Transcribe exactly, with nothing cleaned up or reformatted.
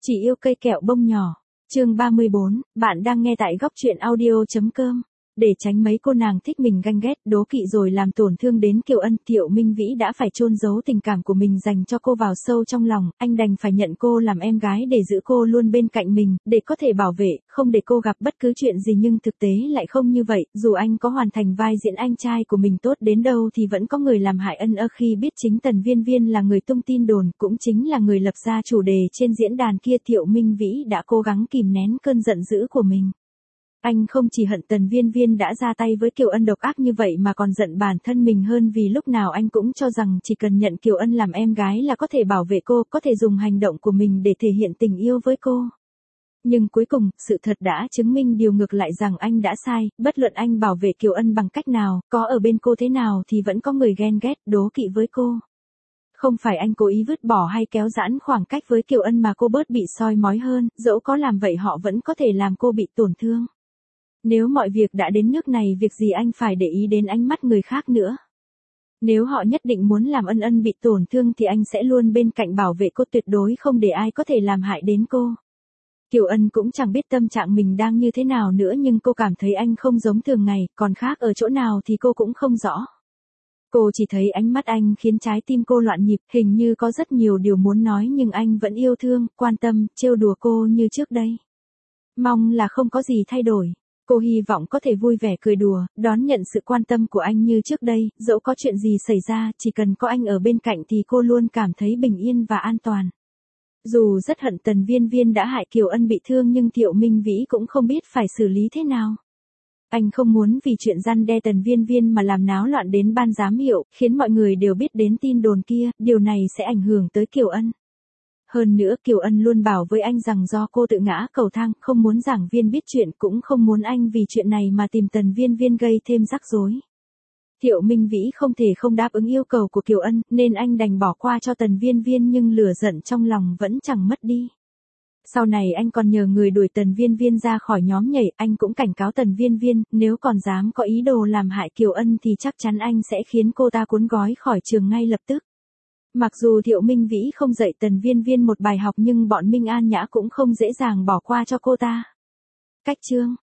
Chỉ yêu cây kẹo bông nhỏ. Chương ba mươi bốn, bạn đang nghe tại góc truyện audio chấm com. Để tránh mấy cô nàng thích mình ganh ghét, đố kỵ rồi làm tổn thương đến Kiều Ân, Thiệu Minh Vĩ đã phải chôn giấu tình cảm của mình dành cho cô vào sâu trong lòng, anh đành phải nhận cô làm em gái để giữ cô luôn bên cạnh mình, để có thể bảo vệ, không để cô gặp bất cứ chuyện gì, nhưng thực tế lại không như vậy, dù anh có hoàn thành vai diễn anh trai của mình tốt đến đâu thì vẫn có người làm hại Ân ơ. Khi biết chính Tần Viên Viên là người tung tin đồn, cũng chính là người lập ra chủ đề trên diễn đàn kia, Thiệu Minh Vĩ đã cố gắng kìm nén cơn giận dữ của mình. Anh không chỉ hận Tần Viên Viên đã ra tay với Kiều Ân độc ác như vậy mà còn giận bản thân mình hơn, vì lúc nào anh cũng cho rằng chỉ cần nhận Kiều Ân làm em gái là có thể bảo vệ cô, có thể dùng hành động của mình để thể hiện tình yêu với cô. Nhưng cuối cùng, sự thật đã chứng minh điều ngược lại, rằng anh đã sai, bất luận anh bảo vệ Kiều Ân bằng cách nào, có ở bên cô thế nào thì vẫn có người ghen ghét, đố kỵ với cô. Không phải anh cố ý vứt bỏ hay kéo giãn khoảng cách với Kiều Ân mà cô bớt bị soi mói hơn, dẫu có làm vậy họ vẫn có thể làm cô bị tổn thương. Nếu mọi việc đã đến nước này, việc gì anh phải để ý đến ánh mắt người khác nữa. Nếu họ nhất định muốn làm Ân Ân bị tổn thương thì anh sẽ luôn bên cạnh bảo vệ cô, tuyệt đối không để ai có thể làm hại đến cô. Kiều Ân cũng chẳng biết tâm trạng mình đang như thế nào nữa, nhưng cô cảm thấy anh không giống thường ngày, còn khác ở chỗ nào thì cô cũng không rõ. Cô chỉ thấy ánh mắt anh khiến trái tim cô loạn nhịp, hình như có rất nhiều điều muốn nói nhưng anh vẫn yêu thương, quan tâm, trêu đùa cô như trước đây. Mong là không có gì thay đổi. Cô hy vọng có thể vui vẻ cười đùa, đón nhận sự quan tâm của anh như trước đây, dẫu có chuyện gì xảy ra, chỉ cần có anh ở bên cạnh thì cô luôn cảm thấy bình yên và an toàn. Dù rất hận Tần Viên Viên đã hại Kiều Ân bị thương, nhưng Thiệu Minh Vĩ cũng không biết phải xử lý thế nào. Anh không muốn vì chuyện răn đe Tần Viên Viên mà làm náo loạn đến ban giám hiệu, khiến mọi người đều biết đến tin đồn kia, điều này sẽ ảnh hưởng tới Kiều Ân. Hơn nữa, Kiều Ân luôn bảo với anh rằng do cô tự ngã cầu thang, không muốn giảng viên biết chuyện, cũng không muốn anh vì chuyện này mà tìm Tần Viên Viên gây thêm rắc rối. Thiệu Minh Vĩ không thể không đáp ứng yêu cầu của Kiều Ân, nên anh đành bỏ qua cho Tần Viên Viên, nhưng lửa giận trong lòng vẫn chẳng mất đi. Sau này anh còn nhờ người đuổi Tần Viên Viên ra khỏi nhóm nhảy, anh cũng cảnh cáo Tần Viên Viên, nếu còn dám có ý đồ làm hại Kiều Ân thì chắc chắn anh sẽ khiến cô ta cuốn gói khỏi trường ngay lập tức. Mặc dù Thiệu Minh Vĩ không dạy Tần Viên Viên một bài học, nhưng bọn Minh An Nhã cũng không dễ dàng bỏ qua cho cô ta. Cách chương